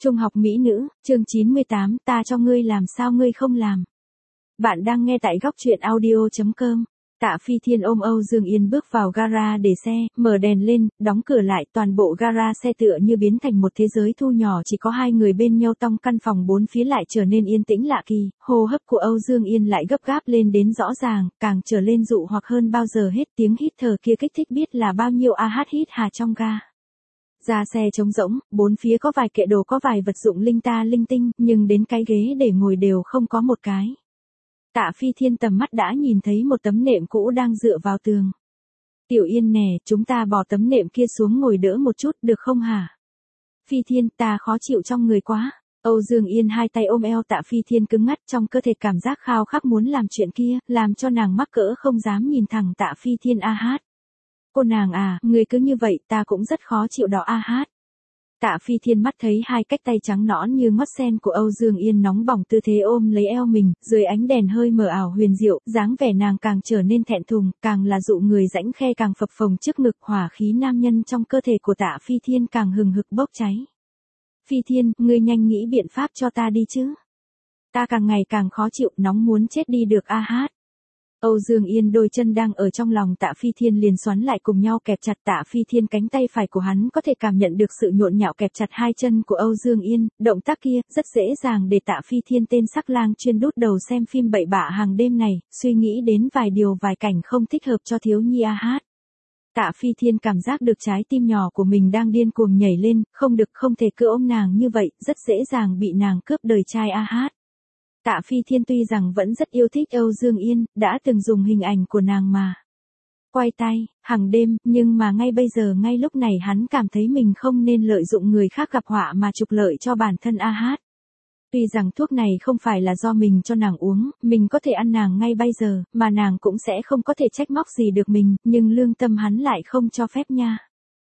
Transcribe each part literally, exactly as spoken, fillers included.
Trung học mỹ nữ, chương chín mươi tám, ta cho ngươi làm sao ngươi không làm. Bạn đang nghe tại góc truyện audio chấm com. Tạ Phi Thiên ôm Âu Dương Yên bước vào gara để xe, mở đèn lên, đóng cửa lại, toàn bộ gara xe tựa như biến thành một thế giới thu nhỏ, chỉ có hai người bên nhau, trong căn phòng bốn phía lại trở nên yên tĩnh lạ kỳ, hô hấp của Âu Dương Yên lại gấp gáp lên đến rõ ràng, càng trở lên dụ hoặc hơn bao giờ hết, tiếng hít thở kia kích thích biết là bao nhiêu a hát hít hà trong ga. Ra xe trống rỗng, bốn phía có vài kệ đồ có vài vật dụng linh ta linh tinh, nhưng đến cái ghế để ngồi đều không có một cái. Tạ Phi Thiên tầm mắt đã nhìn thấy một tấm nệm cũ đang dựa vào tường. Tiểu Yên nè, chúng ta bỏ tấm nệm kia xuống ngồi đỡ một chút được không hả? Phi Thiên, ta khó chịu trong người quá. Âu Dương Yên hai tay ôm eo Tạ Phi Thiên cứng ngắt, trong cơ thể cảm giác khao khát muốn làm chuyện kia, làm cho nàng mắc cỡ không dám nhìn thẳng Tạ Phi Thiên a hát. Cô nàng à, người cứ như vậy ta cũng rất khó chịu đó a hát. Tạ Phi Thiên mắt thấy hai cái tay trắng nõn như ngót sen của Âu Dương Yên nóng bỏng tư thế ôm lấy eo mình, dưới ánh đèn hơi mờ ảo huyền diệu, dáng vẻ nàng càng trở nên thẹn thùng, càng là dụ người rãnh khe càng phập phồng trước ngực, hỏa khí nam nhân trong cơ thể của Tạ Phi Thiên càng hừng hực bốc cháy. Phi Thiên, ngươi nhanh nghĩ biện pháp cho ta đi chứ. Ta càng ngày càng khó chịu, nóng muốn chết đi được a hát. Âu Dương Yên đôi chân đang ở trong lòng Tạ Phi Thiên liền xoắn lại cùng nhau kẹp chặt Tạ Phi Thiên, cánh tay phải của hắn có thể cảm nhận được sự nhộn nhạo kẹp chặt hai chân của Âu Dương Yên, động tác kia rất dễ dàng để Tạ Phi Thiên tên sắc lang chuyên đút đầu xem phim bậy bạ hàng đêm này, suy nghĩ đến vài điều vài cảnh không thích hợp cho thiếu nhi a hát. Tạ Phi Thiên cảm giác được trái tim nhỏ của mình đang điên cuồng nhảy lên, không được không thể cứ ôm nàng như vậy, rất dễ dàng bị nàng cướp đời trai a hát. Tạ Phi Thiên tuy rằng vẫn rất yêu thích Âu Dương Yên, đã từng dùng hình ảnh của nàng mà quay tay, hàng đêm, nhưng mà ngay bây giờ ngay lúc này hắn cảm thấy mình không nên lợi dụng người khác gặp họa mà trục lợi cho bản thân a hát. Tuy rằng thuốc này không phải là do mình cho nàng uống, mình có thể ăn nàng ngay bây giờ, mà nàng cũng sẽ không có thể trách móc gì được mình, nhưng lương tâm hắn lại không cho phép nha.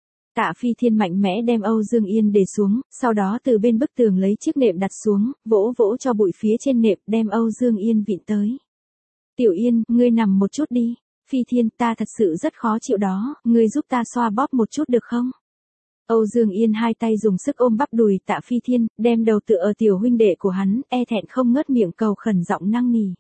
Tạ Phi Thiên mạnh mẽ đem Âu Dương Yên để xuống, sau đó từ bên bức tường lấy chiếc nệm đặt xuống, vỗ vỗ cho bụi phía trên nệm, đem Âu Dương Yên vịn tới. Tiểu Yên, ngươi nằm một chút đi. Phi Thiên, ta thật sự rất khó chịu đó, ngươi giúp ta xoa bóp một chút được không? Âu Dương Yên hai tay dùng sức ôm bắp đùi Tạ Phi Thiên, đem đầu tựa ở tiểu huynh đệ của hắn, e thẹn không ngớt miệng cầu khẩn giọng năn nỉ.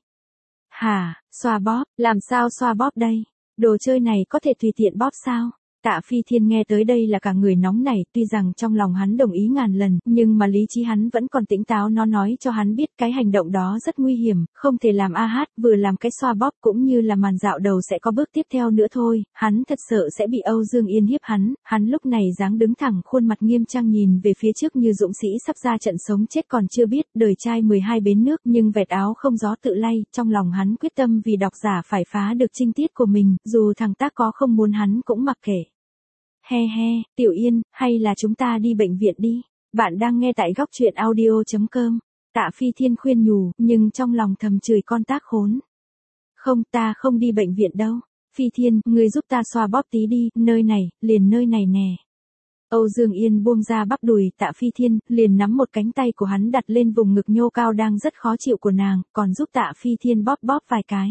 Hả, xoa bóp, làm sao xoa bóp đây? Đồ chơi này có thể tùy tiện bóp sao? Tạ Phi Thiên nghe tới đây là cả người nóng nảy, tuy rằng trong lòng hắn đồng ý ngàn lần, nhưng mà lý trí hắn vẫn còn tỉnh táo, nó nói cho hắn biết cái hành động đó rất nguy hiểm, không thể làm a hát, vừa làm cái xoa bóp cũng như là màn dạo đầu sẽ có bước tiếp theo nữa thôi, hắn thật sợ sẽ bị Âu Dương Yên hiếp hắn, hắn lúc này dáng đứng thẳng khuôn mặt nghiêm trang nhìn về phía trước như dũng sĩ sắp ra trận sống chết còn chưa biết, đời trai mười hai bến nước nhưng vẹt áo không gió tự lay, trong lòng hắn quyết tâm vì độc giả phải phá được trinh tiết của mình, dù thằng tác có không muốn hắn cũng mặc kệ. He he, Tiểu Yên, hay là chúng ta đi bệnh viện đi. Bạn đang nghe tại góc truyện audio chấm com. Tạ Phi Thiên khuyên nhủ, nhưng trong lòng thầm chửi con tác khốn. Không, ta không đi bệnh viện đâu. Phi Thiên, ngươi giúp ta xoa bóp tí đi, nơi này, liền nơi này nè. Âu Dương Yên buông ra bắp đùi Tạ Phi Thiên, liền nắm một cánh tay của hắn đặt lên vùng ngực nhô cao đang rất khó chịu của nàng, còn giúp Tạ Phi Thiên bóp bóp vài cái.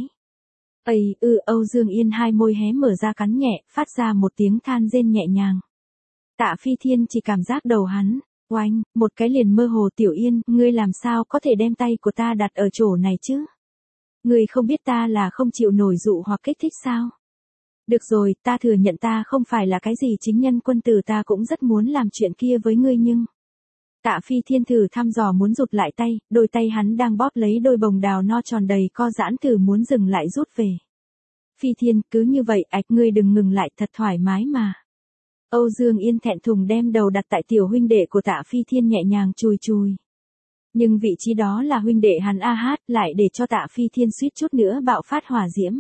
Ây, ư, Âu Dương Yên hai môi hé mở ra cắn nhẹ, phát ra một tiếng than rên nhẹ nhàng. Tạ Phi Thiên chỉ cảm giác đầu hắn, oanh, một cái liền mơ hồ. Tiểu Yên, ngươi làm sao có thể đem tay của ta đặt ở chỗ này chứ? Ngươi không biết ta là không chịu nổi dụ hoặc kích thích sao? Được rồi, ta thừa nhận ta không phải là cái gì chính nhân quân tử, ta cũng rất muốn làm chuyện kia với ngươi nhưng... Tạ Phi Thiên thử thăm dò muốn rụt lại tay, đôi tay hắn đang bóp lấy đôi bồng đào no tròn đầy co giãn thử muốn dừng lại rút về. Phi Thiên, cứ như vậy, ạch ngươi đừng ngừng lại, thật thoải mái mà. Âu Dương Yên thẹn thùng đem đầu đặt tại tiểu huynh đệ của Tạ Phi Thiên nhẹ nhàng chùi chùi. Nhưng vị trí đó là huynh đệ hắn a hát, lại để cho Tạ Phi Thiên suýt chút nữa bạo phát hỏa diễm.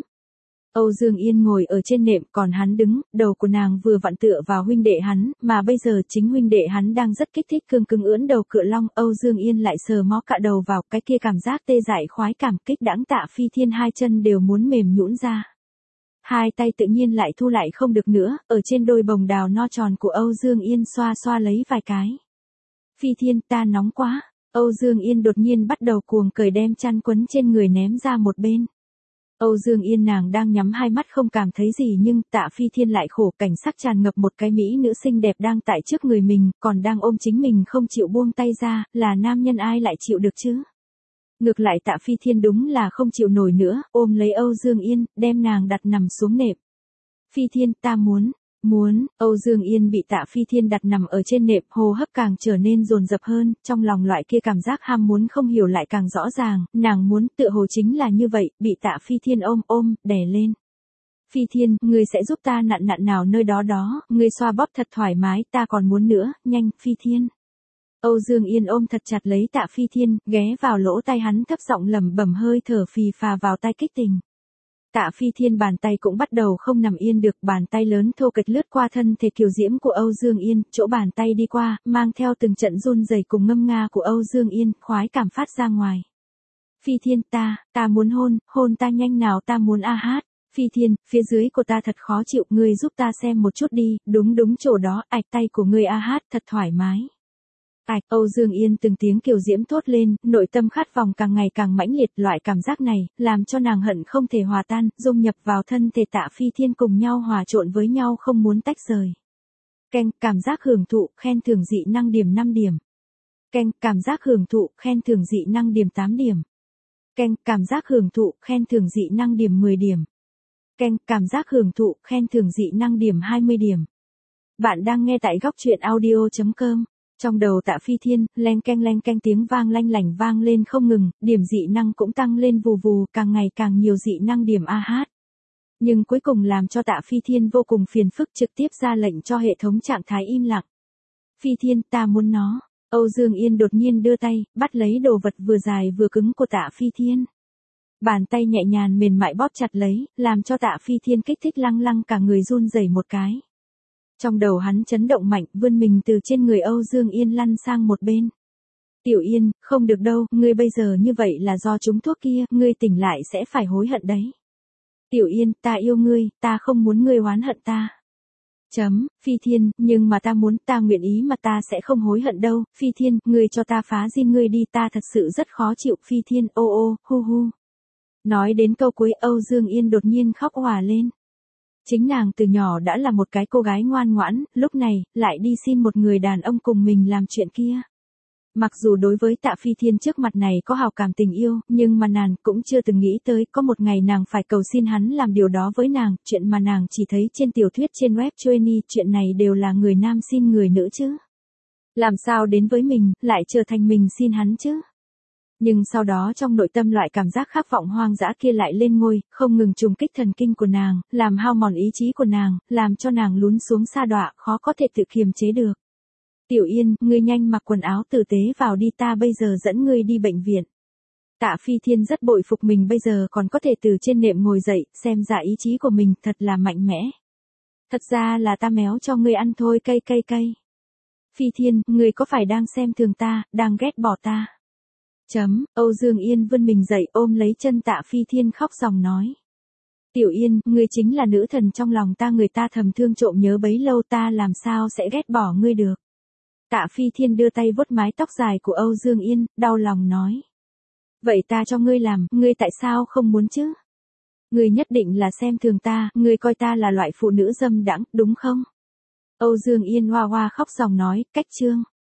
Âu Dương Yên ngồi ở trên nệm, còn hắn đứng, đầu của nàng vừa vặn tựa vào huynh đệ hắn, mà bây giờ chính huynh đệ hắn đang rất kích thích cương cứng ưỡn đầu cựa long, Âu Dương Yên lại sờ mó cạ đầu vào, cái kia cảm giác tê dại khoái cảm kích đãng, Tạ Phi Thiên hai chân đều muốn mềm nhũn ra. Hai tay tự nhiên lại thu lại không được nữa, ở trên đôi bồng đào no tròn của Âu Dương Yên xoa xoa lấy vài cái. Phi Thiên, ta nóng quá. Âu Dương Yên đột nhiên bắt đầu cuồng cởi đem chăn quấn trên người ném ra một bên. Âu Dương Yên nàng đang nhắm hai mắt không cảm thấy gì nhưng Tạ Phi Thiên lại khổ, cảnh sắc tràn ngập một cái mỹ nữ xinh đẹp đang tại trước người mình, còn đang ôm chính mình không chịu buông tay ra, là nam nhân ai lại chịu được chứ? Ngược lại Tạ Phi Thiên đúng là không chịu nổi nữa, ôm lấy Âu Dương Yên, đem nàng đặt nằm xuống nệm. Phi Thiên, ta muốn, muốn, Âu Dương Yên bị Tạ Phi Thiên đặt nằm ở trên nệm, hô hấp càng trở nên dồn dập hơn, trong lòng loại kia cảm giác ham muốn không hiểu lại càng rõ ràng, nàng muốn tựa hồ chính là như vậy, bị Tạ Phi Thiên ôm ôm, đè lên. Phi Thiên, ngươi sẽ giúp ta nặn nặn nào nơi đó đó, ngươi xoa bóp thật thoải mái, ta còn muốn nữa, nhanh, Phi Thiên. Âu Dương Yên ôm thật chặt lấy Tạ Phi Thiên, ghé vào lỗ tai hắn thấp giọng lẩm bẩm hơi thở phì phà vào tai kích tình. Tạ Phi Thiên bàn tay cũng bắt đầu không nằm yên được, bàn tay lớn thô kệch lướt qua thân thể kiều diễm của Âu Dương Yên, chỗ bàn tay đi qua, mang theo từng trận run rẩy cùng ngâm nga của Âu Dương Yên, khoái cảm phát ra ngoài. Phi Thiên, ta, ta muốn hôn, hôn ta nhanh nào, ta muốn a hát. Phi Thiên, phía dưới của ta thật khó chịu, ngươi giúp ta xem một chút đi, đúng đúng chỗ đó, ạch tay của ngươi a hát, thật thoải mái. Ạch, Âu Dương Yên từng tiếng kiều diễm thốt lên, nội tâm khát vọng càng ngày càng mãnh liệt, loại cảm giác này, làm cho nàng hận không thể hòa tan, dung nhập vào thân thể Tạ Phi Thiên cùng nhau hòa trộn với nhau không muốn tách rời. Keng, cảm giác hưởng thụ, khen thưởng dị năng điểm năm điểm. Keng, cảm giác hưởng thụ, khen thưởng dị năng điểm tám điểm. Keng, cảm giác hưởng thụ, khen thưởng dị năng điểm mười điểm. Keng, cảm giác hưởng thụ, khen thưởng dị năng điểm hai mươi điểm. Bạn đang nghe tại góc truyện audio chấm com. Trong đầu Tạ Phi Thiên, leng keng leng keng tiếng vang lanh lảnh vang lên không ngừng, điểm dị năng cũng tăng lên vù vù, càng ngày càng nhiều dị năng điểm a hát. Nhưng cuối cùng làm cho Tạ Phi Thiên vô cùng phiền phức, trực tiếp ra lệnh cho hệ thống trạng thái im lặng. Phi Thiên, ta muốn nó. Âu Dương Yên đột nhiên đưa tay, bắt lấy đồ vật vừa dài vừa cứng của Tạ Phi Thiên. Bàn tay nhẹ nhàng mềm mại bóp chặt lấy, làm cho Tạ Phi Thiên kích thích lăng lăng cả người run rẩy một cái. Trong đầu hắn chấn động mạnh, vươn mình từ trên người Âu Dương Yên lăn sang một bên. Tiểu Yên, không được đâu, ngươi bây giờ như vậy là do trúng thuốc kia, ngươi tỉnh lại sẽ phải hối hận đấy. Tiểu Yên, ta yêu ngươi, ta không muốn ngươi oán hận ta. Chấm, Phi Thiên, nhưng mà ta muốn, ta nguyện ý mà ta sẽ không hối hận đâu, Phi Thiên, ngươi cho ta phá diêm ngươi đi, ta thật sự rất khó chịu, Phi Thiên, ô ô, hu hu. Nói đến câu cuối Âu Dương Yên đột nhiên khóc òa lên. Chính nàng từ nhỏ đã là một cái cô gái ngoan ngoãn, lúc này, lại đi xin một người đàn ông cùng mình làm chuyện kia. Mặc dù đối với Tạ Phi Thiên trước mặt này có hào cảm tình yêu, nhưng mà nàng cũng chưa từng nghĩ tới có một ngày nàng phải cầu xin hắn làm điều đó với nàng, chuyện mà nàng chỉ thấy trên tiểu thuyết trên web Chueny, chuyện này đều là người nam xin người nữ chứ. Làm sao đến với mình, lại trở thành mình xin hắn chứ? Nhưng sau đó trong nội tâm loại cảm giác khát vọng hoang dã kia lại lên ngôi, không ngừng trùng kích thần kinh của nàng, làm hao mòn ý chí của nàng, làm cho nàng lún xuống sa đọa, khó có thể tự kiềm chế được. Tiểu Yên, ngươi nhanh mặc quần áo tử tế vào đi, ta bây giờ dẫn ngươi đi bệnh viện. Tạ Phi Thiên rất bội phục mình bây giờ còn có thể từ trên nệm ngồi dậy, xem ra ý chí của mình thật là mạnh mẽ. Thật ra là ta méo cho ngươi ăn thôi, cây cây cây. Phi Thiên, ngươi có phải đang xem thường ta, đang ghét bỏ ta? Chấm, Âu Dương Yên vươn mình dậy ôm lấy chân Tạ Phi Thiên khóc ròng nói. Tiểu Yên, ngươi chính là nữ thần trong lòng ta, người ta thầm thương trộm nhớ bấy lâu, ta làm sao sẽ ghét bỏ ngươi được. Tạ Phi Thiên đưa tay vuốt mái tóc dài của Âu Dương Yên, đau lòng nói. Vậy ta cho ngươi làm, ngươi tại sao không muốn chứ? Ngươi nhất định là xem thường ta, ngươi coi ta là loại phụ nữ dâm đãng, đúng không? Âu Dương Yên hoa hoa khóc ròng nói, cách chương.